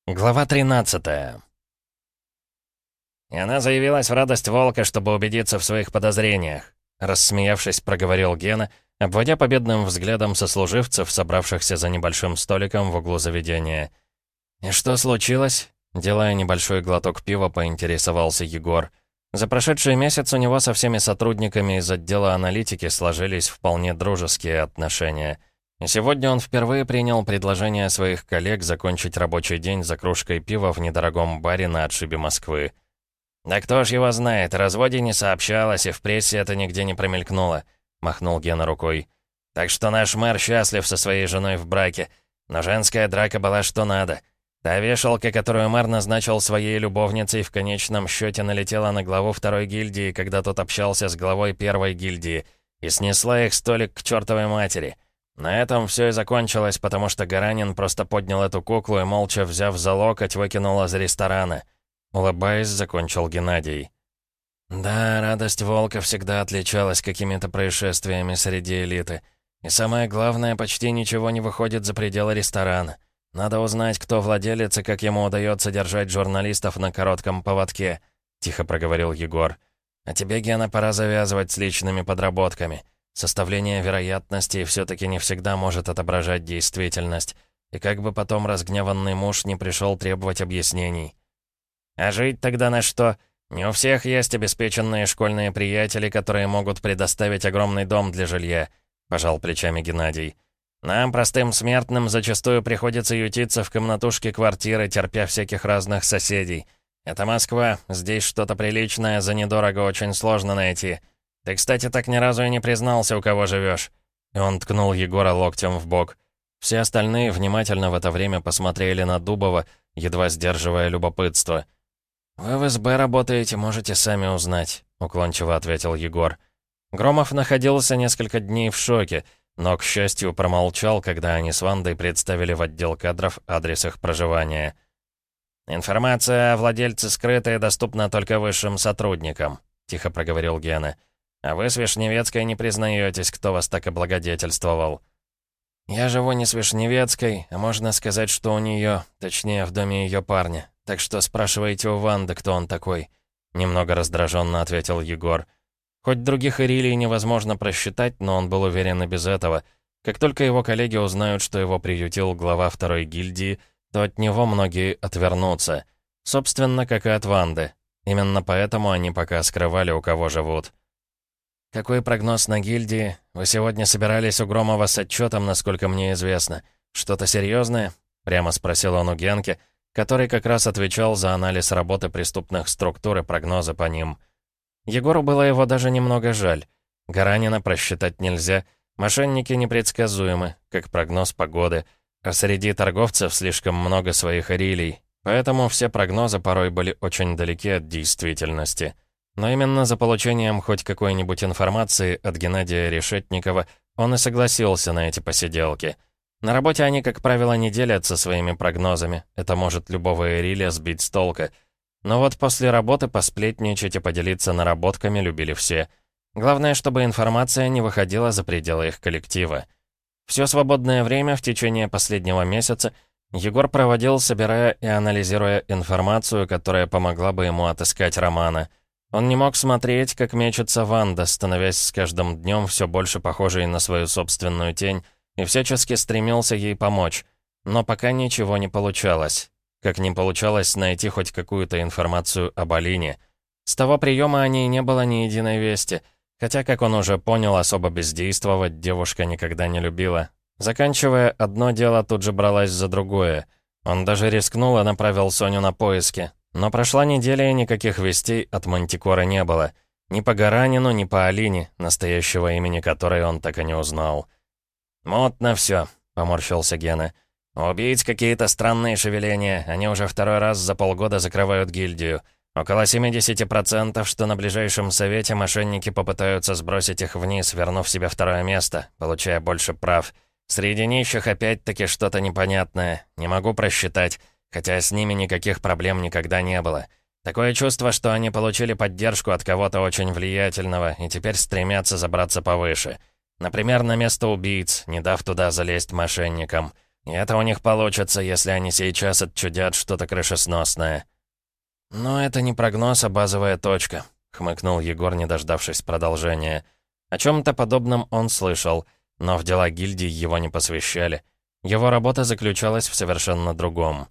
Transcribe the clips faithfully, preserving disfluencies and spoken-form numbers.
Глава тринадцатая. «И она заявилась в радость волка, чтобы убедиться в своих подозрениях», рассмеявшись, проговорил Гена, обводя победным взглядом сослуживцев, собравшихся за небольшим столиком в углу заведения. «И что случилось?» Делая небольшой глоток пива, поинтересовался Егор. За прошедший месяц у него со всеми сотрудниками из отдела аналитики сложились вполне дружеские отношения. И сегодня он впервые принял предложение своих коллег закончить рабочий день за кружкой пива в недорогом баре на отшибе Москвы. «Да кто ж его знает, о разводе не сообщалось, и в прессе это нигде не промелькнуло», — махнул Гена рукой. «Так что наш мэр счастлив со своей женой в браке, но женская драка была что надо. Та вешалка, которую мэр назначил своей любовницей, в конечном счете налетела на главу второй гильдии, когда тот общался с главой первой гильдии, и снесла их столик к чертовой матери. На этом все и закончилось, потому что Гаранин просто поднял эту куклу и, молча взяв за локоть, выкинул из ресторана». Улыбаясь, закончил Геннадий. «Да, радость волка всегда отличалась какими-то происшествиями среди элиты. И самое главное, почти ничего не выходит за пределы ресторана. Надо узнать, кто владелец и как ему удается держать журналистов на коротком поводке», — тихо проговорил Егор. «А тебе, Гена, пора завязывать с личными подработками. Составление вероятностей все-таки не всегда может отображать действительность. И как бы потом разгневанный муж не пришел требовать объяснений». «А жить тогда на что? Не у всех есть обеспеченные школьные приятели, которые могут предоставить огромный дом для жилья», — пожал плечами Геннадий. «Нам, простым смертным, зачастую приходится ютиться в комнатушке квартиры, терпя всяких разных соседей. Это Москва, здесь что-то приличное за недорого очень сложно найти. Ты, кстати, так ни разу и не признался, у кого живешь». И он ткнул Егора локтем в бок. Все остальные внимательно в это время посмотрели на Дубова, едва сдерживая любопытство. «Вы в СБ работаете, можете сами узнать», — уклончиво ответил Егор. Громов находился несколько дней в шоке, но, к счастью, промолчал, когда они с Вандой представили в отдел кадров адрес их проживания. «Информация о владельце скрыта и доступна только высшим сотрудникам», — тихо проговорил Гена. «А вы с Вишневецкой не признаетесь, кто вас так облагодетельствовал». «Я живу не с Вишневецкой, а можно сказать, что у нее, точнее, в доме ее парня. Так что спрашивайте у Ванды, кто он такой», — немного раздраженно ответил Егор. Хоть других ирилий невозможно просчитать, но он был уверен и без этого. Как только его коллеги узнают, что его приютил глава второй гильдии, то от него многие отвернутся. Собственно, как и от Ванды. Именно поэтому они пока скрывали, у кого живут. «Какой прогноз на гильдии? Вы сегодня собирались у Громова с отчетом, насколько мне известно. Что-то серьезное?» — прямо спросил он у Генки, который как раз отвечал за анализ работы преступных структур и прогнозы по ним. Егору было его даже немного жаль. Гаранина просчитать нельзя, мошенники непредсказуемы, как прогноз погоды, а среди торговцев слишком много своих ирилий, поэтому все прогнозы порой были очень далеки от действительности. Но именно за получением хоть какой-нибудь информации от Геннадия Решетникова он и согласился на эти посиделки. На работе они, как правило, не делятся своими прогнозами, это может любого ириля сбить с толка. Но вот после работы посплетничать и поделиться наработками любили все. Главное, чтобы информация не выходила за пределы их коллектива. Все свободное время в течение последнего месяца Егор проводил, собирая и анализируя информацию, которая помогла бы ему отыскать Романа. Он не мог смотреть, как мечется Ванда, становясь с каждым днем все больше похожей на свою собственную тень, и всячески стремился ей помочь. Но пока ничего не получалось. Как не получалось найти хоть какую-то информацию об Алине. С того приема о ней не было ни единой вести, хотя, как он уже понял, особо бездействовать девушка никогда не любила. Заканчивая одно дело, тут же бралась за другое. Он даже рискнул и направил Соню на поиски. Но прошла неделя, и никаких вестей от Мантикора не было. Ни по Гаранину, ни по Алине, настоящего имени которой он так и не узнал. «Мутно все», — поморщился Гена. «У убийц какие-то странные шевеления, они уже второй раз за полгода закрывают гильдию. Около семьдесят процентов, что на ближайшем совете мошенники попытаются сбросить их вниз, вернув себе второе место, получая больше прав. Среди нищих опять-таки что-то непонятное, не могу просчитать, хотя с ними никаких проблем никогда не было. Такое чувство, что они получили поддержку от кого-то очень влиятельного и теперь стремятся забраться повыше. Например, на место убийц, не дав туда залезть мошенникам. И это у них получится, если они сейчас отчудят что-то крышесносное». «Но это не прогноз, а базовая точка», — хмыкнул Егор, не дождавшись продолжения. О чем-то подобном он слышал, но в дела гильдии его не посвящали. Его работа заключалась в совершенно другом.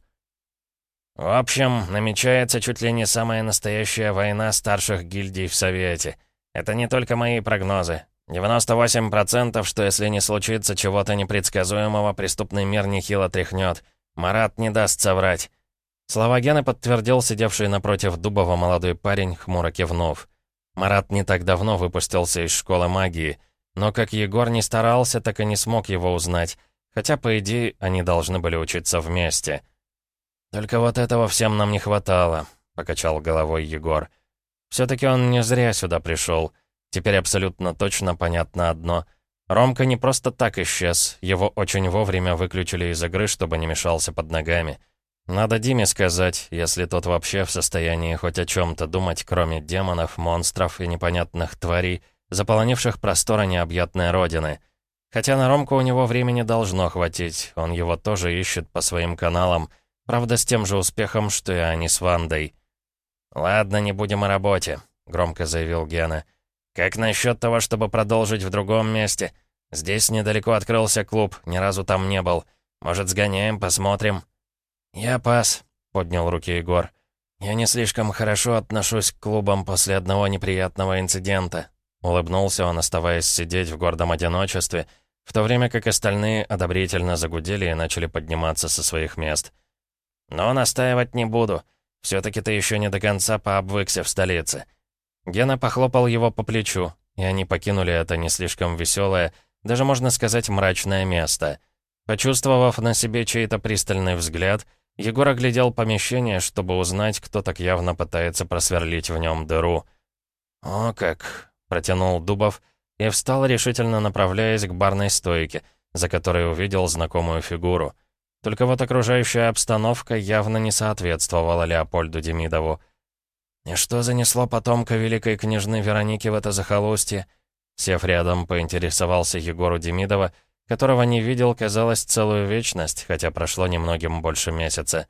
«В общем, намечается чуть ли не самая настоящая война старших гильдий в Совете. Это не только мои прогнозы. девяносто восемь процентов, что если не случится чего-то непредсказуемого, преступный мир нехило тряхнет. Марат не даст соврать». Слова Гены подтвердил сидевший напротив Дубова молодой парень, хмуро кивнув. Марат не так давно выпустился из школы магии, но как Егор не старался, так и не смог его узнать, хотя, по идее, они должны были учиться вместе. «Только вот этого всем нам не хватало», — покачал головой Егор. «Все-таки он не зря сюда пришел. Теперь абсолютно точно понятно одно. Ромка не просто так исчез, его очень вовремя выключили из игры, чтобы не мешался под ногами. Надо Диме сказать, если тот вообще в состоянии хоть о чем-то думать, кроме демонов, монстров и непонятных тварей, заполонивших просторы необъятной родины. Хотя на Ромку у него времени должно хватить, он его тоже ищет по своим каналам, правда, с тем же успехом, что и они с Вандой. «Ладно, не будем о работе», — громко заявил Гена. «Как насчет того, чтобы продолжить в другом месте? Здесь недалеко открылся клуб, ни разу там не был. Может, сгоняем, посмотрим?» «Я пас», — поднял руки Егор. «Я не слишком хорошо отношусь к клубам после одного неприятного инцидента», — улыбнулся он, оставаясь сидеть в гордом одиночестве, в то время как остальные одобрительно загудели и начали подниматься со своих мест. «Но настаивать не буду. Все-таки ты еще не до конца пообвыкся в столице». Гена похлопал его по плечу, и они покинули это не слишком веселое, даже можно сказать, мрачное место. Почувствовав на себе чей-то пристальный взгляд, Егор оглядел помещение, чтобы узнать, кто так явно пытается просверлить в нем дыру. «О как!» — протянул Дубов и встал, решительно направляясь к барной стойке, за которой увидел знакомую фигуру. Только вот окружающая обстановка явно не соответствовала Леопольду Демидову. «И что занесло потомка великой княжны Вероники в это захолустье?» Сев рядом, поинтересовался Егору Демидова, которого не видел, казалось, целую вечность, хотя прошло немногим больше месяца.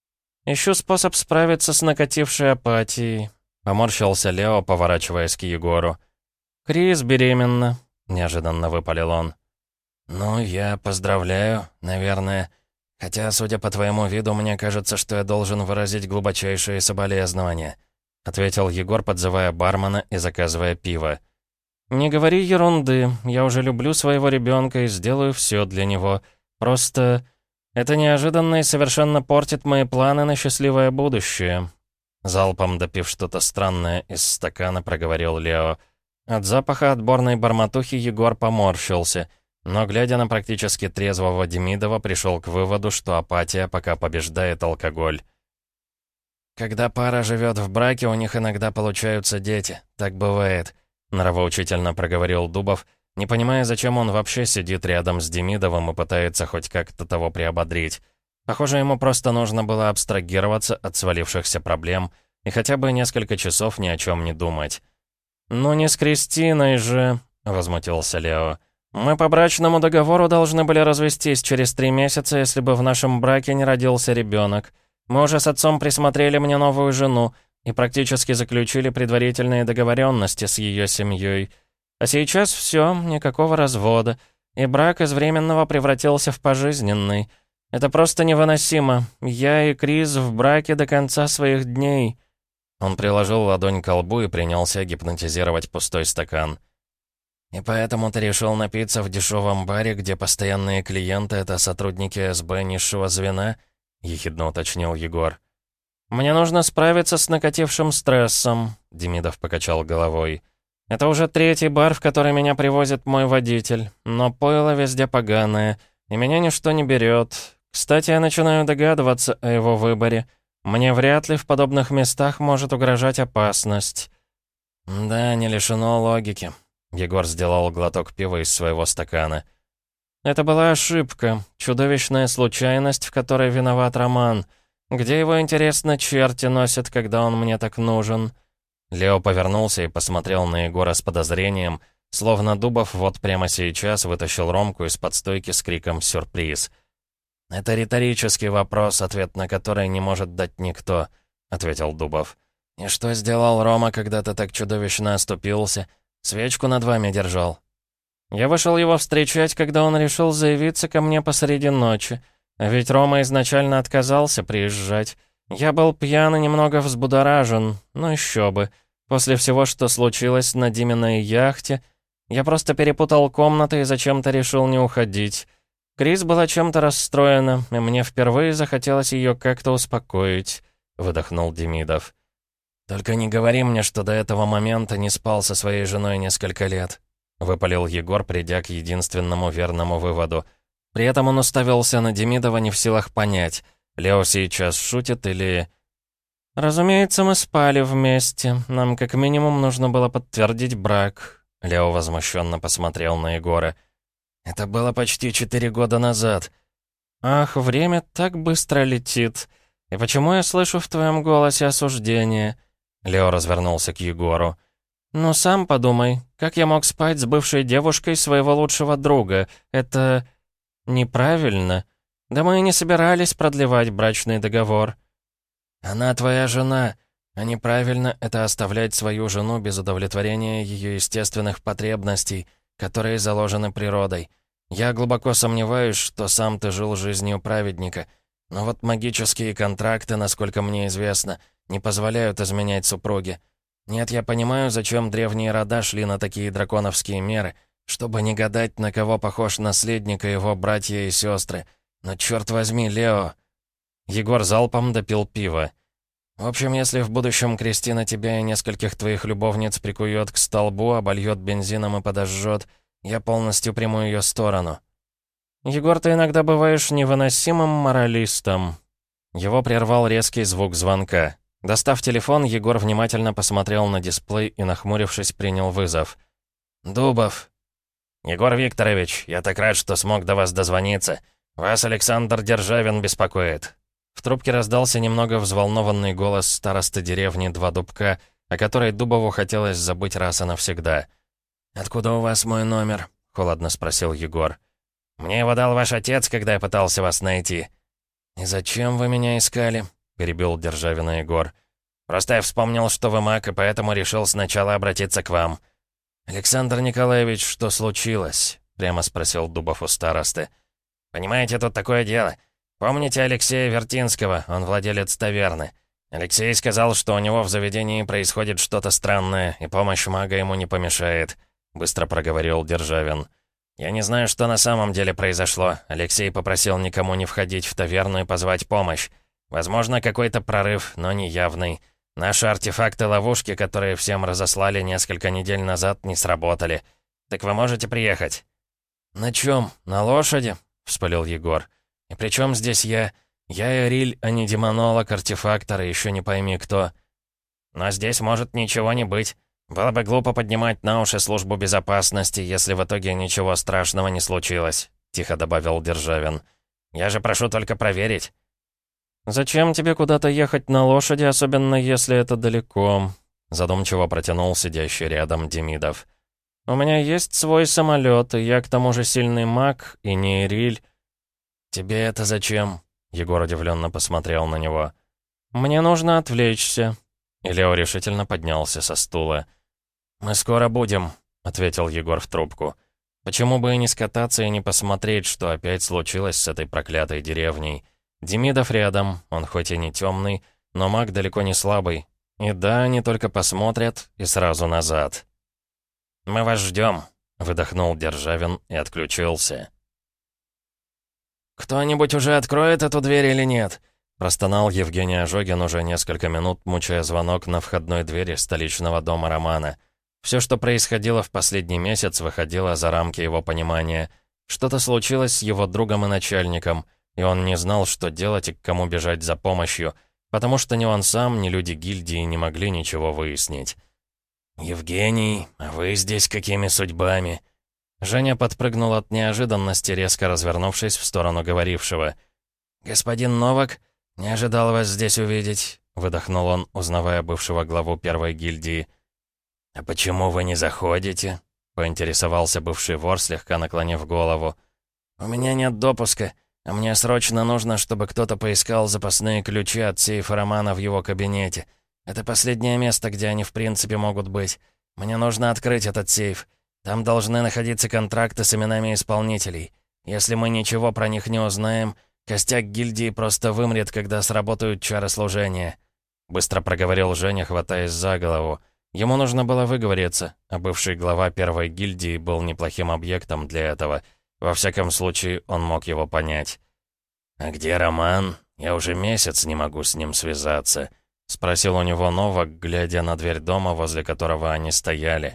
«Ищу способ справиться с накатившей апатией», — поморщился Лео, поворачиваясь к Егору. «Крис беременна», — неожиданно выпалил он. «Ну, я поздравляю, наверное. Хотя, судя по твоему виду, мне кажется, что я должен выразить глубочайшие соболезнования», — ответил Егор, подзывая бармена и заказывая пиво. «Не говори ерунды, я уже люблю своего ребенка и сделаю все для него. Просто это неожиданно и совершенно портит мои планы на счастливое будущее». Залпом допив что-то странное из стакана, проговорил Лео. От запаха отборной барматухи Егор поморщился, но, глядя на практически трезвого Демидова, пришел к выводу, что апатия пока побеждает алкоголь. «Когда пара живет в браке, у них иногда получаются дети. Так бывает», — нравоучительно проговорил Дубов, не понимая, зачем он вообще сидит рядом с Демидовым и пытается хоть как-то того приободрить. Похоже, ему просто нужно было абстрагироваться от свалившихся проблем и хотя бы несколько часов ни о чем не думать. «Ну не с Кристиной же», — возмутился Лео. «Мы по брачному договору должны были развестись через три месяца, если бы в нашем браке не родился ребенок. Мы уже с отцом присмотрели мне новую жену и практически заключили предварительные договоренности с ее семьей. А сейчас все, никакого развода, и брак из временного превратился в пожизненный. Это просто невыносимо. Я и Крис в браке до конца своих дней». Он приложил ладонь к лбу и принялся гипнотизировать пустой стакан. «И поэтому ты решил напиться в дешевом баре, где постоянные клиенты — это сотрудники СБ низшего звена?» — ехидно уточнил Егор. «Мне нужно справиться с накатившим стрессом», — Демидов покачал головой. «Это уже третий бар, в который меня привозит мой водитель, но пойло везде поганое, и меня ничто не берет. Кстати, я начинаю догадываться о его выборе. Мне вряд ли в подобных местах может угрожать опасность». «Да, не лишено логики». Егор сделал глоток пива из своего стакана. «Это была ошибка, чудовищная случайность, в которой виноват Роман. Где его, интересно, черти носят, когда он мне так нужен?» Лео повернулся и посмотрел на Егора с подозрением, словно Дубов вот прямо сейчас вытащил Ромку из-под стойки с криком «Сюрприз!». «Это риторический вопрос, ответ на который не может дать никто», — ответил Дубов. «И что сделал Рома, когда ты так чудовищно оступился? Свечку над вами держал». «Я вышел его встречать, когда он решил заявиться ко мне посреди ночи. А ведь Рома изначально отказался приезжать. Я был пьян и немного взбудоражен, ну еще бы. После всего, что случилось на Диминой яхте, я просто перепутал комнаты и зачем-то решил не уходить. Крис была чем-то расстроена, и мне впервые захотелось ее как-то успокоить», — выдохнул Демидов. «Только не говори мне, что до этого момента не спал со своей женой несколько лет», — выпалил Егор, придя к единственному верному выводу. При этом он уставился на Демидова, не в силах понять, Лео сейчас шутит или... «Разумеется, мы спали вместе. Нам как минимум нужно было подтвердить брак». Лео возмущенно посмотрел на Егора. «Это было почти четыре года назад». «Ах, время так быстро летит. И почему я слышу в твоем голосе осуждение?» Лео развернулся к Егору. «Ну, сам подумай, как я мог спать с бывшей девушкой своего лучшего друга? Это... неправильно. Да мы и не собирались продлевать брачный договор». «Она твоя жена, а неправильно это оставлять свою жену без удовлетворения ее естественных потребностей, которые заложены природой. Я глубоко сомневаюсь, что сам ты жил жизнью праведника, но вот магические контракты, насколько мне известно, не позволяют изменять супруге. Нет, я понимаю, зачем древние рода шли на такие драконовские меры, чтобы не гадать, на кого похож наследник и его братья и сестры. Но черт возьми, Лео...» Егор залпом допил пиво. «В общем, если в будущем Кристина тебя и нескольких твоих любовниц прикует к столбу, обольет бензином и подожжет, я полностью приму ее сторону». «Егор, ты иногда бываешь невыносимым моралистом». Его прервал резкий звук звонка. Достав телефон, Егор внимательно посмотрел на дисплей и, нахмурившись, принял вызов. «Дубов». «Егор Викторович, я так рад, что смог до вас дозвониться. Вас Александр Державин беспокоит». В трубке раздался немного взволнованный голос старосты деревни Два Дубка, о которой Дубову хотелось забыть раз и навсегда. «Откуда у вас мой номер?» — холодно спросил Егор. «Мне его дал ваш отец, когда я пытался вас найти». «И зачем вы меня искали?» — перебил Державина Егор. «Просто я вспомнил, что вы маг, и поэтому решил сначала обратиться к вам». «Александр Николаевич, что случилось?» — прямо спросил Дубов у старосты. «Понимаете, тут такое дело. Помните Алексея Вертинского? Он владелец таверны. Алексей сказал, что у него в заведении происходит что-то странное, и помощь мага ему не помешает», — быстро проговорил Державин. «Я не знаю, что на самом деле произошло. Алексей попросил никому не входить в таверну и позвать помощь. Возможно, какой-то прорыв, но не явный. Наши артефакты-ловушки, которые всем разослали несколько недель назад, не сработали. Так вы можете приехать?» «На чем? На лошади?» — вспылил Егор. «И при чем здесь я? Я Эриль, а не демонолог, артефактор и еще не пойми кто». «Но здесь может ничего не быть. Было бы глупо поднимать на уши службу безопасности, если в итоге ничего страшного не случилось», — тихо добавил Державин. «Я же прошу только проверить». «Зачем тебе куда-то ехать на лошади, особенно если это далеко?» — задумчиво протянул сидящий рядом Демидов. «У меня есть свой самолет, и я к тому же сильный маг, и не Эриль». «Тебе это зачем?» — Егор удивленно посмотрел на него. «Мне нужно отвлечься». И Лео решительно поднялся со стула. «Мы скоро будем», — ответил Егор в трубку. «Почему бы и не скататься и не посмотреть, что опять случилось с этой проклятой деревней? Демидов рядом, он хоть и не темный, но маг далеко не слабый. И да, они только посмотрят и сразу назад». «Мы вас ждем», — выдохнул Державин и отключился. «Кто-нибудь уже откроет эту дверь или нет?» — простонал Евгений Ожогин, уже несколько минут мучая звонок на входной двери столичного дома Романа. Все, что происходило в последний месяц, выходило за рамки его понимания. Что-то случилось с его другом и начальником, и он не знал, что делать и к кому бежать за помощью, потому что ни он сам, ни люди гильдии не могли ничего выяснить. «Евгений, а вы здесь какими судьбами?» Женя подпрыгнул от неожиданности, резко развернувшись в сторону говорившего. «Господин Новак, не ожидал вас здесь увидеть», — выдохнул он, узнавая бывшего главу первой гильдии. «А почему вы не заходите?» — поинтересовался бывший вор, слегка наклонив голову. «У меня нет допуска. А мне срочно нужно, чтобы кто-то поискал запасные ключи от сейфа Романа в его кабинете. Это последнее место, где они в принципе могут быть. Мне нужно открыть этот сейф. Там должны находиться контракты с именами исполнителей. Если мы ничего про них не узнаем, костяк гильдии просто вымрет, когда сработают чары служения». Быстро проговорил Женя, хватаясь за голову. Ему нужно было выговориться, а бывший глава первой гильдии был неплохим объектом для этого. Во всяком случае, он мог его понять. «А где Роман? Я уже месяц не могу с ним связаться», — спросил у него Новак, глядя на дверь дома, возле которого они стояли.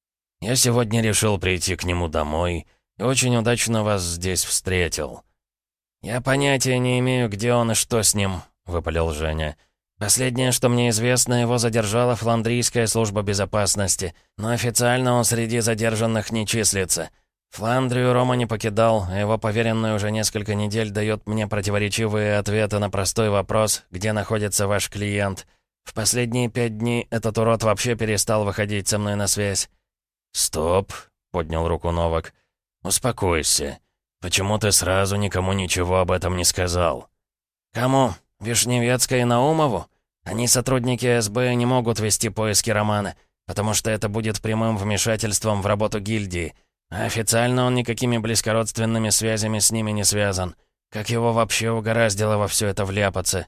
«Я сегодня решил прийти к нему домой и очень удачно вас здесь встретил». «Я понятия не имею, где он и что с ним», — выпалил Женя. «Последнее, что мне известно, его задержала Фландрийская служба безопасности, но официально он среди задержанных не числится. Фландрию Рома не покидал, а его поверенный уже несколько недель дает мне противоречивые ответы на простой вопрос, где находится ваш клиент. В последние пять дней этот урод вообще перестал выходить со мной на связь». «Стоп», — поднял руку Новак. «Успокойся. Почему ты сразу никому ничего об этом не сказал?» «Кому? Вишневецкой и Наумову? Они, сотрудники эс бэ, не могут вести поиски Романа, потому что это будет прямым вмешательством в работу гильдии. А официально он никакими близкородственными связями с ними не связан. Как его вообще угораздило во все это вляпаться?»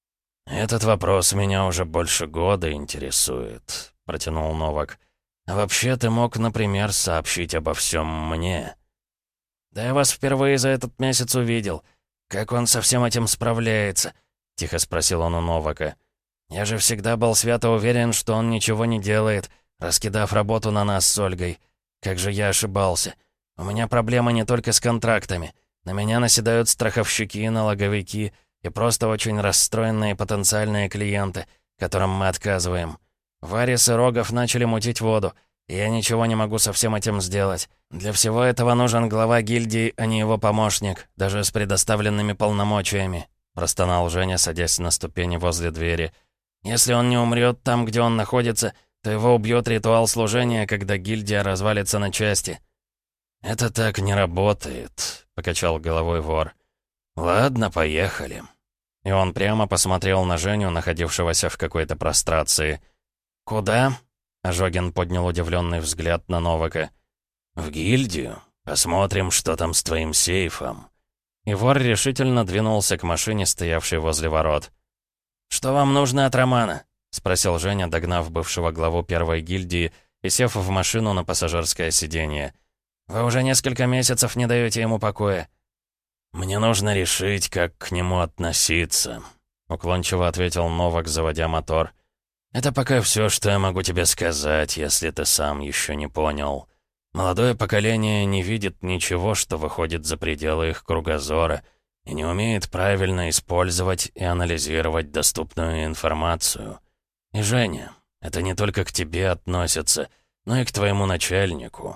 «Этот вопрос меня уже больше года интересует», — протянул Новак. «А вообще ты мог, например, сообщить обо всем мне». «Да я вас впервые за этот месяц увидел. Как он со всем этим справляется?» — тихо спросил он у Новака. «Я же всегда был свято уверен, что он ничего не делает, раскидав работу на нас с Ольгой. Как же я ошибался. У меня проблемы не только с контрактами. На меня наседают страховщики, налоговики и просто очень расстроенные потенциальные клиенты, которым мы отказываем. Варис и Рогов начали мутить воду, и я ничего не могу со всем этим сделать. Для всего этого нужен глава гильдии, а не его помощник, даже с предоставленными полномочиями», — простонал Женя, садясь на ступени возле двери. «Если он не умрет там, где он находится, то его убьет ритуал служения, когда гильдия развалится на части». «Это так не работает», — покачал головой вор. «Ладно, поехали». И он прямо посмотрел на Женю, находившегося в какой-то прострации. «Куда?» — Ожогин поднял удивленный взгляд на Новака. «В гильдию. Посмотрим, что там с твоим сейфом». И вор решительно двинулся к машине, стоявшей возле ворот. «Что вам нужно от Романа?» — спросил Женя, догнав бывшего главу первой гильдии и сев в машину на пассажирское сиденье. «Вы уже несколько месяцев не даете ему покоя». «Мне нужно решить, как к нему относиться», — уклончиво ответил Новак, заводя мотор. «Это пока все, что я могу тебе сказать, если ты сам еще не понял. Молодое поколение не видит ничего, что выходит за пределы их кругозора, и не умеет правильно использовать и анализировать доступную информацию. И, Женя, это не только к тебе относится, но и к твоему начальнику».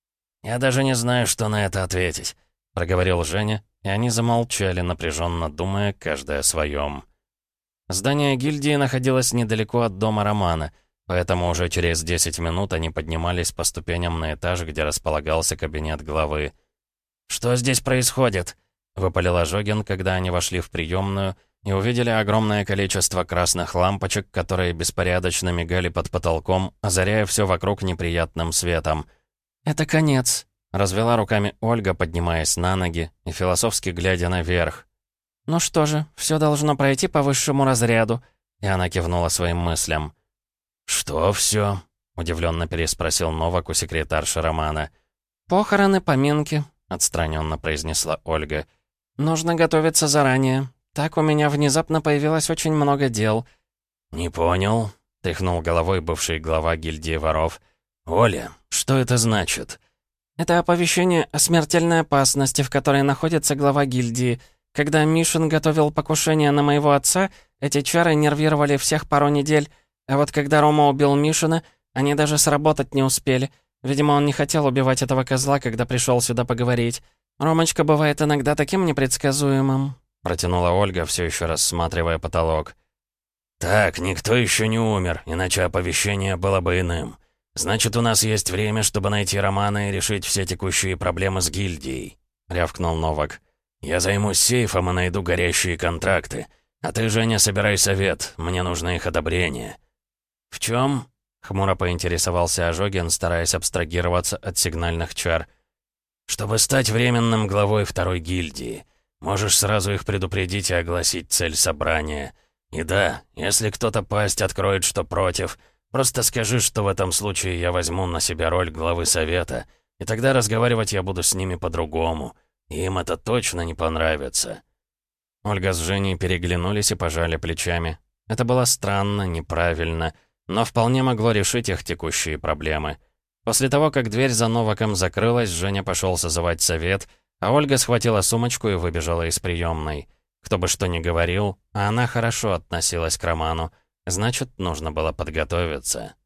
«Я даже не знаю, что на это ответить», — проговорил Женя, и они замолчали, напряженно думая, каждый о своем. Здание гильдии находилось недалеко от дома Романа, поэтому уже через десять минут они поднимались по ступеням на этаж, где располагался кабинет главы. «Что здесь происходит?» — выпалил Ожогин, когда они вошли в приемную и увидели огромное количество красных лампочек, которые беспорядочно мигали под потолком, озаряя все вокруг неприятным светом. «Это конец», — развела руками Ольга, поднимаясь на ноги и философски глядя наверх. «Ну что же, все должно пройти по высшему разряду», — и она кивнула своим мыслям. «Что все?» — удивленно переспросил Новак у секретарши Романа. «Похороны, поминки», — отстраненно произнесла Ольга. «Нужно готовиться заранее. Так у меня внезапно появилось очень много дел». «Не понял», — тряхнул головой бывший глава гильдии воров. «Оля, что это значит?» «Это оповещение о смертельной опасности, в которой находится глава гильдии. Когда Мишин готовил покушение на моего отца, эти чары нервировали всех пару недель, а вот когда Рома убил Мишина, они даже сработать не успели. Видимо, он не хотел убивать этого козла, когда пришел сюда поговорить. Ромочка бывает иногда таким непредсказуемым», — протянула Ольга, все еще рассматривая потолок. «Так, никто еще не умер, иначе оповещение было бы иным. Значит, у нас есть время, чтобы найти Романа и решить все текущие проблемы с гильдией», — рявкнул Новак. «Я займусь сейфом и найду горящие контракты. А ты, Женя, собирай совет, мне нужно их одобрение». «В чем?» — хмуро поинтересовался Ожогин, стараясь абстрагироваться от сигнальных чар. «Чтобы стать временным главой второй гильдии. Можешь сразу их предупредить и огласить цель собрания. И да, если кто-то пасть откроет, что против, просто скажи, что в этом случае я возьму на себя роль главы совета, и тогда разговаривать я буду с ними по-другому. И им это точно не понравится». Ольга с Женей переглянулись и пожали плечами. Это было странно, неправильно, но вполне могло решить их текущие проблемы. После того, как дверь за Новаком закрылась, Женя пошел созывать совет, а Ольга схватила сумочку и выбежала из приемной. Кто бы что ни говорил, а она хорошо относилась к Роману, значит, нужно было подготовиться.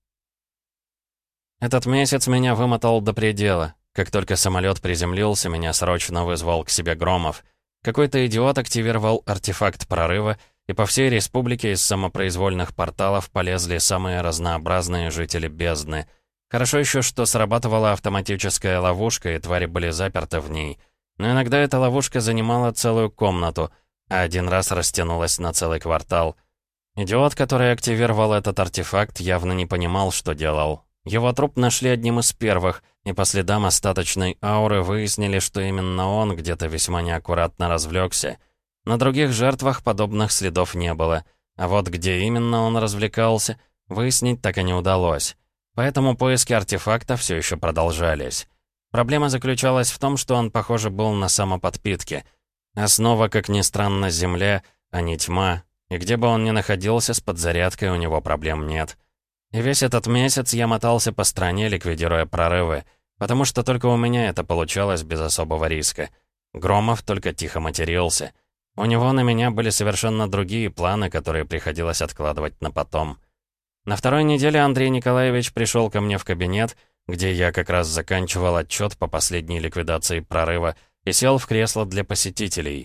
Этот месяц меня вымотал до предела. Как только самолет приземлился, меня срочно вызвал к себе Громов. Какой-то идиот активировал артефакт прорыва, и по всей республике из самопроизвольных порталов полезли самые разнообразные жители бездны. Хорошо еще, что срабатывала автоматическая ловушка, и твари были заперты в ней. Но иногда эта ловушка занимала целую комнату, а один раз растянулась на целый квартал. Идиот, который активировал этот артефакт, явно не понимал, что делал. Его труп нашли одним из первых, и по следам остаточной ауры выяснили, что именно он где-то весьма неаккуратно развлекся. На других жертвах подобных следов не было, а вот где именно он развлекался, выяснить так и не удалось. Поэтому поиски артефакта все еще продолжались. Проблема заключалась в том, что он, похоже, был на самоподпитке. Основа, как ни странно, земля, а не тьма, и где бы он ни находился, с подзарядкой у него проблем нет. И весь этот месяц я мотался по стране, ликвидируя прорывы, потому что только у меня это получалось без особого риска. Громов только тихо матерился. У него на меня были совершенно другие планы, которые приходилось откладывать на потом. На второй неделе Андрей Николаевич пришел ко мне в кабинет, где я как раз заканчивал отчет по последней ликвидации прорыва, и сел в кресло для посетителей.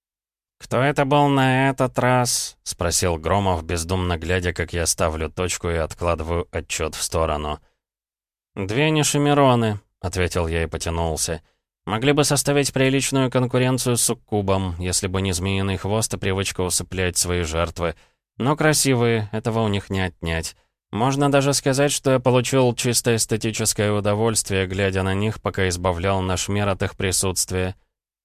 «Кто это был на этот раз?» — спросил Громов, бездумно глядя, как я ставлю точку и откладываю отчет в сторону. «Две Нишимироны», — ответил я и потянулся. «Могли бы составить приличную конкуренцию с суккубом, если бы не змеиный хвост и привычка усыплять свои жертвы. Но красивые, этого у них не отнять. Можно даже сказать, что я получил чисто эстетическое удовольствие, глядя на них, пока избавлял наш мир от их присутствия».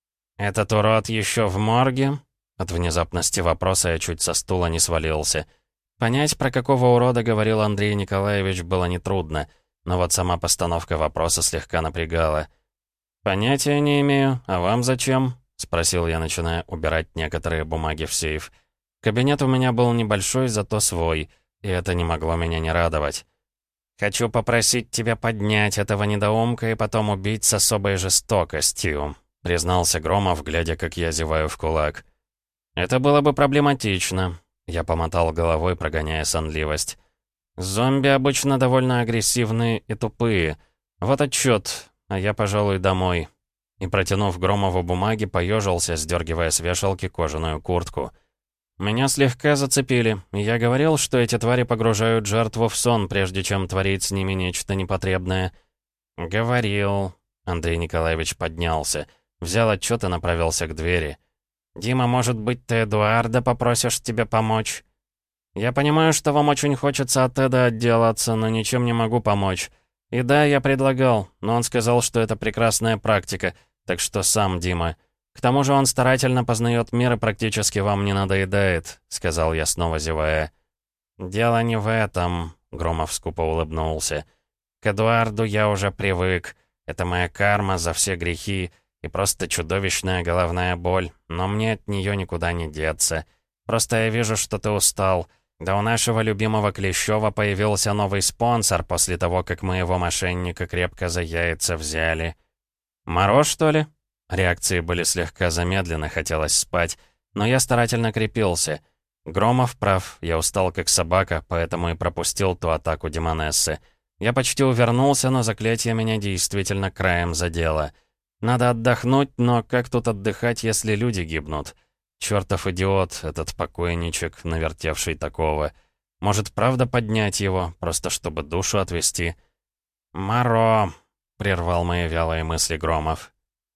«Этот урод еще в морге?» От внезапности вопроса я чуть со стула не свалился. Понять, про какого урода говорил Андрей Николаевич, было нетрудно, но вот сама постановка вопроса слегка напрягала. «Понятия не имею. А вам зачем?» — спросил я, начиная убирать некоторые бумаги в сейф. Кабинет у меня был небольшой, зато свой, и это не могло меня не радовать. «Хочу попросить тебя поднять этого недоумка и потом убить с особой жестокостью», — признался Громов, глядя, как я зеваю в кулак. «Это было бы проблематично», — я помотал головой, прогоняя сонливость. «Зомби обычно довольно агрессивные и тупые. Вот отчет, а я, пожалуй, домой». И, протянув Громову бумаги, поежился, сдергивая с вешалки кожаную куртку. «Меня слегка зацепили, и я говорил, что эти твари погружают жертву в сон, прежде чем творить с ними нечто непотребное». «Говорил». Андрей Николаевич поднялся, взял отчет и направился к двери. «Дима, может быть, ты Эдуарда попросишь тебе помочь?» «Я понимаю, что вам очень хочется от Эда отделаться, но ничем не могу помочь. И да, я предлагал, но он сказал, что это прекрасная практика, так что сам, Дима. К тому же он старательно познает мир и практически вам не надоедает», — сказал я, снова зевая. «Дело не в этом», — Громов скупо улыбнулся. «К Эдуарду я уже привык. Это моя карма за все грехи и просто чудовищная головная боль, но мне от нее никуда не деться. Просто я вижу, что ты устал. Да у нашего любимого Клещева появился новый спонсор после того, как мы его мошенника крепко за яйца взяли». «Моро, что ли?» Реакции были слегка замедлены, хотелось спать, но я старательно крепился. Громов прав, я устал как собака, поэтому и пропустил ту атаку Демонессы. Я почти увернулся, но заклятие меня действительно краем задело. Надо отдохнуть, но как тут отдыхать, если люди гибнут? Чёртов идиот, этот покойничек, навертевший такого. Может, правда поднять его, просто чтобы душу отвести? «Моро», — прервал мои вялые мысли Громов.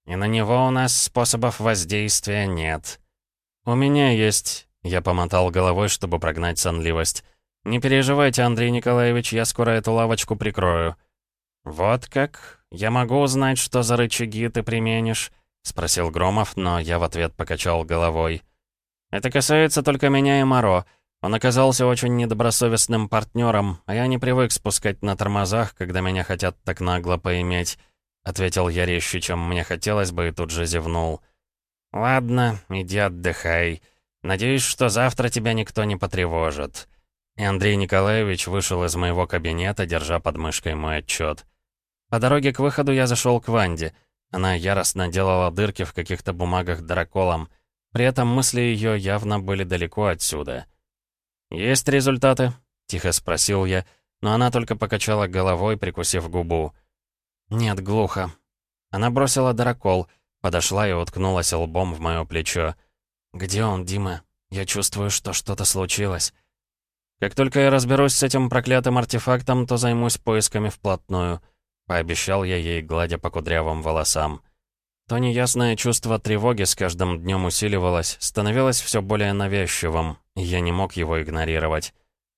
И на него у нас способов воздействия нет». «У меня есть», — я помотал головой, чтобы прогнать сонливость. «Не переживайте, Андрей Николаевич, я скоро эту лавочку прикрою». «Вот как? Я могу узнать, что за рычаги ты применишь?» — спросил Громов, но я в ответ покачал головой. «Это касается только меня и Моро. Он оказался очень недобросовестным партнером, а я не привык спускать на тормозах, когда меня хотят так нагло поиметь», — ответил я резче, чем мне хотелось бы, и тут же зевнул. «Ладно, иди отдыхай. Надеюсь, что завтра тебя никто не потревожит». И Андрей Николаевич вышел из моего кабинета, держа под мышкой мой отчет. По дороге к выходу я зашел к Ванде. Она яростно делала дырки в каких-то бумагах драколом. При этом мысли ее явно были далеко отсюда. «Есть результаты?» — тихо спросил я, но она только покачала головой, прикусив губу. «Нет, глухо». Она бросила дракол, подошла и уткнулась лбом в мое плечо. «Где он, Дима? Я чувствую, что что-то случилось». «Как только я разберусь с этим проклятым артефактом, то займусь поисками вплотную», — пообещал я ей, гладя по кудрявым волосам. То неясное чувство тревоги с каждым днем усиливалось, становилось все более навязчивым, и я не мог его игнорировать.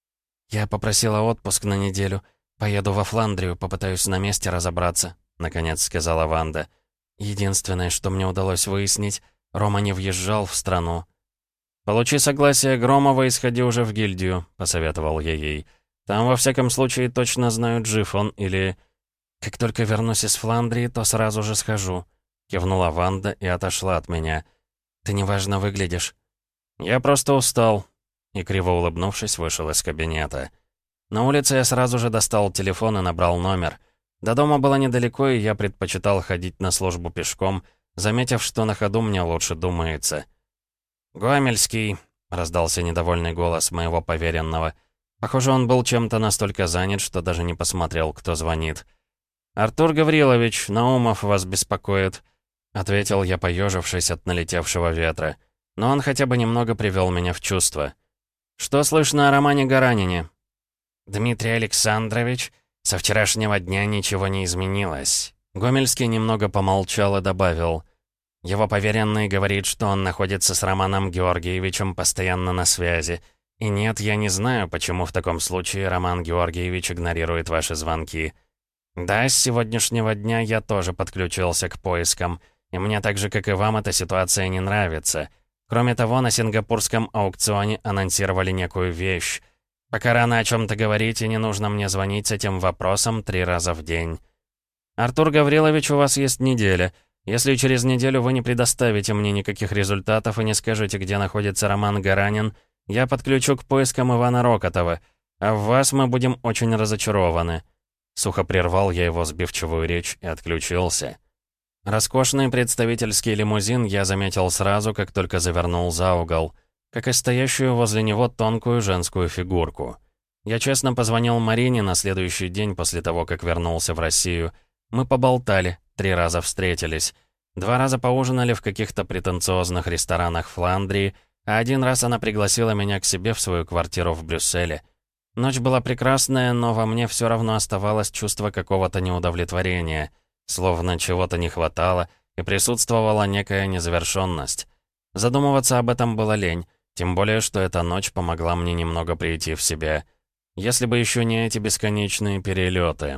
«Я попросила отпуск на неделю. Поеду во Фландрию, попытаюсь на месте разобраться», — наконец сказала Ванда. «Единственное, что мне удалось выяснить, Рома не въезжал в страну». «Получи согласие Громова и сходи уже в гильдию», — посоветовал я ей. «Там, во всяком случае, точно знают, жив он или...» «Как только вернусь из Фландрии, то сразу же схожу», — кивнула Ванда и отошла от меня. «Ты неважно выглядишь». «Я просто устал», — и, криво улыбнувшись, вышел из кабинета. На улице я сразу же достал телефон и набрал номер. До дома было недалеко, и я предпочитал ходить на службу пешком, заметив, что на ходу мне лучше думается. «Гомельский», — раздался недовольный голос моего поверенного. Похоже, он был чем-то настолько занят, что даже не посмотрел, кто звонит. «Артур Гаврилович, Наумов вас беспокоит», — ответил я, поежившись от налетевшего ветра. Но он хотя бы немного привел меня в чувство. «Что слышно о Романе Гаранине?» «Дмитрий Александрович, со вчерашнего дня ничего не изменилось». Гомельский немного помолчал и добавил. «Его поверенный говорит, что он находится с Романом Георгиевичем постоянно на связи. И нет, я не знаю, почему в таком случае Роман Георгиевич игнорирует ваши звонки. Да, с сегодняшнего дня я тоже подключился к поискам, и мне так же, как и вам, эта ситуация не нравится. Кроме того, на сингапурском аукционе анонсировали некую вещь. Пока рано о чем-то говорить, и не нужно мне звонить с этим вопросом три раза в день». «Артур Гаврилович, у вас есть неделя. Если через неделю вы не предоставите мне никаких результатов и не скажете, где находится Роман Гаранин, я подключу к поискам Ивана Рокотова, а в вас мы будем очень разочарованы». Сухо прервал я его сбивчивую речь и отключился. Роскошный представительский лимузин я заметил сразу, как только завернул за угол, как и стоящую возле него тонкую женскую фигурку. Я честно позвонил Марине на следующий день после того, как вернулся в Россию. Мы поболтали, три раза встретились. Два раза поужинали в каких-то претенциозных ресторанах Фландрии, а один раз она пригласила меня к себе в свою квартиру в Брюсселе. Ночь была прекрасная, но во мне все равно оставалось чувство какого-то неудовлетворения, словно чего-то не хватало, и присутствовала некая незавершенность. Задумываться об этом было лень, тем более, что эта ночь помогла мне немного прийти в себя. Если бы еще не эти бесконечные перелеты.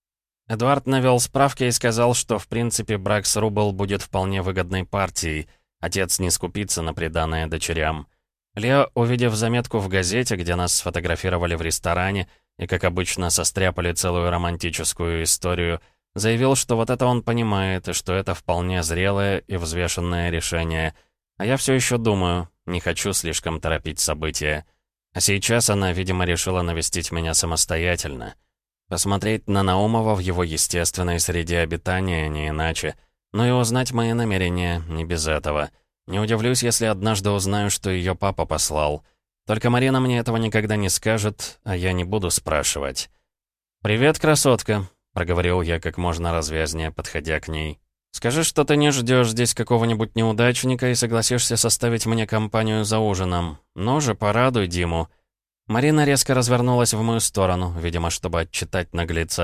Эдуард навел справки и сказал, что в принципе брак с Рубл будет вполне выгодной партией. Отец не скупится на приданое дочерям. Лео, увидев заметку в газете, где нас сфотографировали в ресторане и, как обычно, состряпали целую романтическую историю, заявил, что вот это он понимает, и что это вполне зрелое и взвешенное решение. А я все еще думаю, не хочу слишком торопить события. А сейчас она, видимо, решила навестить меня самостоятельно. Посмотреть на Наумова в его естественной среде обитания, не иначе. Но и узнать мои намерения не без этого. Не удивлюсь, если однажды узнаю, что ее папа послал. Только Марина мне этого никогда не скажет, а я не буду спрашивать. «Привет, красотка», — проговорил я как можно развязнее, подходя к ней. «Скажи, что ты не ждешь здесь какого-нибудь неудачника и согласишься составить мне компанию за ужином. Ну же, порадуй Диму». Марина резко развернулась в мою сторону, видимо, чтобы отчитать наглеца.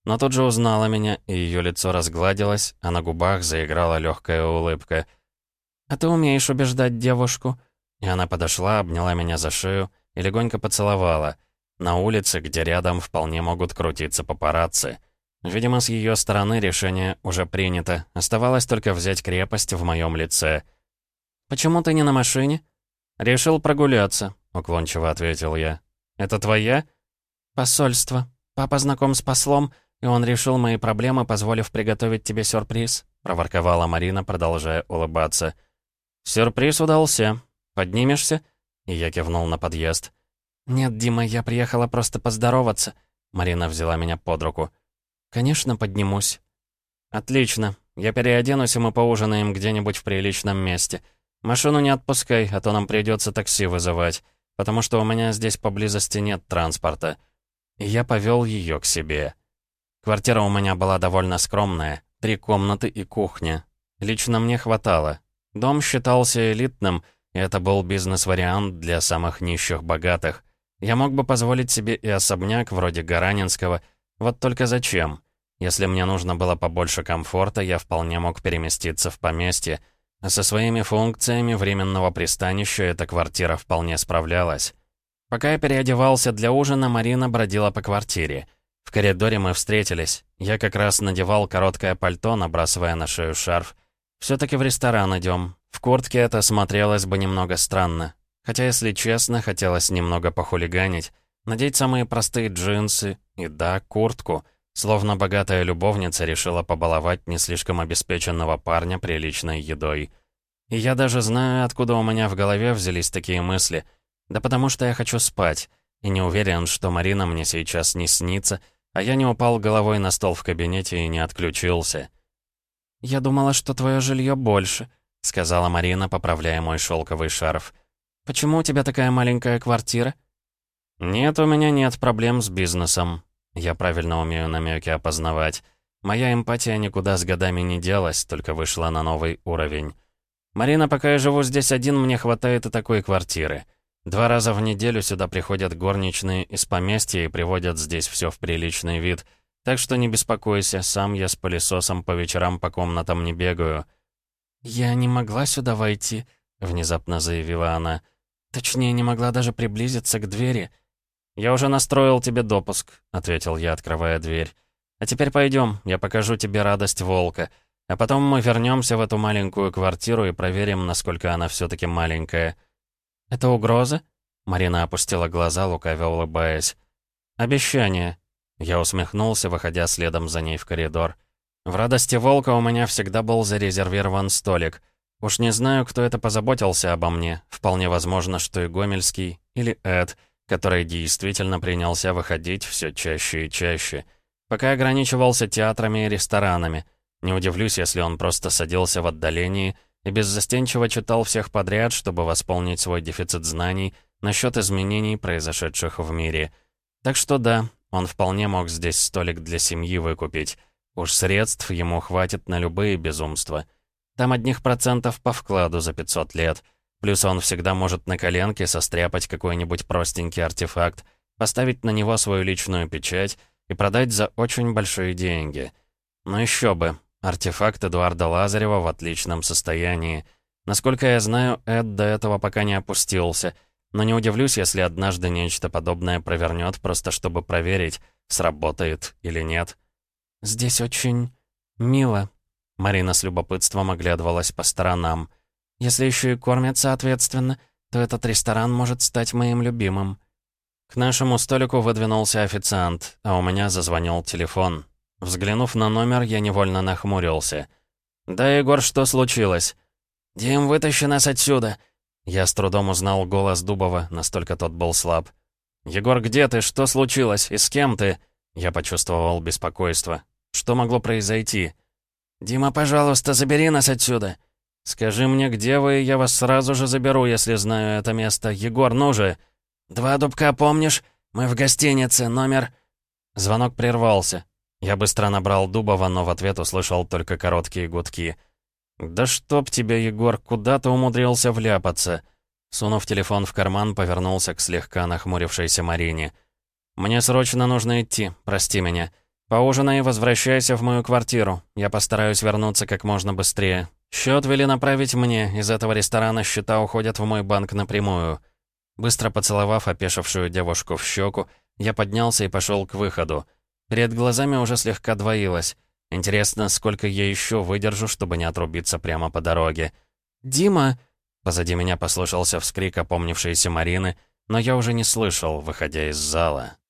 Но тут же узнала меня, и ее лицо разгладилось, а на губах заиграла легкая улыбка. «А ты умеешь убеждать девушку?» И она подошла, обняла меня за шею и легонько поцеловала. На улице, где рядом вполне могут крутиться папарацци. Видимо, с ее стороны решение уже принято. Оставалось только взять крепость в моем лице. «Почему ты не на машине?» «Решил прогуляться», — уклончиво ответил я. «Это твоя?» «Посольство. Папа знаком с послом, и он решил мои проблемы, позволив приготовить тебе сюрприз», — проворковала Марина, продолжая улыбаться. «Сюрприз удался. Поднимешься?» И я кивнул на подъезд. «Нет, Дима, я приехала просто поздороваться». Марина взяла меня под руку. «Конечно, поднимусь». «Отлично. Я переоденусь, и мы поужинаем где-нибудь в приличном месте. Машину не отпускай, а то нам придется такси вызывать, потому что у меня здесь поблизости нет транспорта». И я повел ее к себе. Квартира у меня была довольно скромная. Три комнаты и кухня. Лично мне хватало. Дом считался элитным, и это был бизнес-вариант для самых нищих богатых. Я мог бы позволить себе и особняк вроде Гаранинского. Вот только зачем? Если мне нужно было побольше комфорта, я вполне мог переместиться в поместье. А со своими функциями временного пристанища эта квартира вполне справлялась. Пока я переодевался для ужина, Марина бродила по квартире. В коридоре мы встретились. Я как раз надевал короткое пальто, набрасывая на шею шарф. Все-таки в ресторан идем. В куртке это смотрелось бы немного странно. Хотя, если честно, хотелось немного похулиганить. Надеть самые простые джинсы и, да, куртку. Словно богатая любовница решила побаловать не слишком обеспеченного парня приличной едой. И я даже знаю, откуда у меня в голове взялись такие мысли. Да потому что я хочу спать. И не уверен, что Марина мне сейчас не снится, а я не упал головой на стол в кабинете и не отключился. «Я думала, что твое жилье больше», — сказала Марина, поправляя мой шелковый шарф. «Почему у тебя такая маленькая квартира?» «Нет, у меня нет проблем с бизнесом. Я правильно умею намеки опознавать. Моя эмпатия никуда с годами не делась, только вышла на новый уровень. Марина, пока я живу здесь один, мне хватает и такой квартиры. Два раза в неделю сюда приходят горничные из поместья и приводят здесь все в приличный вид. Так что не беспокойся, сам я с пылесосом по вечерам по комнатам не бегаю». «Я не могла сюда войти», — внезапно заявила она. «Точнее, не могла даже приблизиться к двери». «Я уже настроил тебе допуск», — ответил я, открывая дверь. «А теперь пойдем, я покажу тебе радость волка. А потом мы вернемся в эту маленькую квартиру и проверим, насколько она все-таки маленькая». «Это угроза?» Марина опустила глаза, лукаво улыбаясь. «Обещание». Я усмехнулся, выходя следом за ней в коридор. В радости волка у меня всегда был зарезервирован столик. Уж не знаю, кто это позаботился обо мне. Вполне возможно, что и Гомельский, или Эд, который действительно принялся выходить все чаще и чаще. Пока ограничивался театрами и ресторанами. Не удивлюсь, если он просто садился в отдалении и беззастенчиво читал всех подряд, чтобы восполнить свой дефицит знаний насчет изменений, произошедших в мире. Так что да, он вполне мог здесь столик для семьи выкупить. Уж средств ему хватит на любые безумства. Там одних процентов по вкладу за пятьсот лет. Плюс он всегда может на коленке состряпать какой-нибудь простенький артефакт, поставить на него свою личную печать и продать за очень большие деньги. Но еще бы, артефакт Эдуарда Лазарева в отличном состоянии. Насколько я знаю, Эд до этого пока не опустился, но не удивлюсь, если однажды нечто подобное провернет, просто чтобы проверить, сработает или нет. «Здесь очень мило», — Марина с любопытством оглядывалась по сторонам. «Если еще и кормят соответственно, то этот ресторан может стать моим любимым». К нашему столику выдвинулся официант, а у меня зазвонил телефон. Взглянув на номер, я невольно нахмурился. «Да, Егор, что случилось?» «Дим, вытащи нас отсюда!» Я с трудом узнал голос Дубова, настолько тот был слаб. «Егор, где ты? Что случилось? И с кем ты?» Я почувствовал беспокойство. Что могло произойти? «Дима, пожалуйста, забери нас отсюда!» «Скажи мне, где вы, и я вас сразу же заберу, если знаю это место. Егор, ну же!» «Два дубка, помнишь? Мы в гостинице, номер...» Звонок прервался. Я быстро набрал Дубова, но в ответ услышал только короткие гудки. «Да чтоб тебя, Егор, куда ты умудрился вляпаться?» Сунув телефон в карман, повернулся к слегка нахмурившейся Марине. «Мне срочно нужно идти, прости меня. Поужинай и возвращайся в мою квартиру. Я постараюсь вернуться как можно быстрее. Счет вели направить мне. Из этого ресторана счета уходят в мой банк напрямую». Быстро поцеловав опешившую девушку в щеку, я поднялся и пошел к выходу. Перед глазами уже слегка двоилось. Интересно, сколько я еще выдержу, чтобы не отрубиться прямо по дороге. «Дима!» Позади меня послышался вскрик опомнившейся Марины, но я уже не слышал, выходя из зала.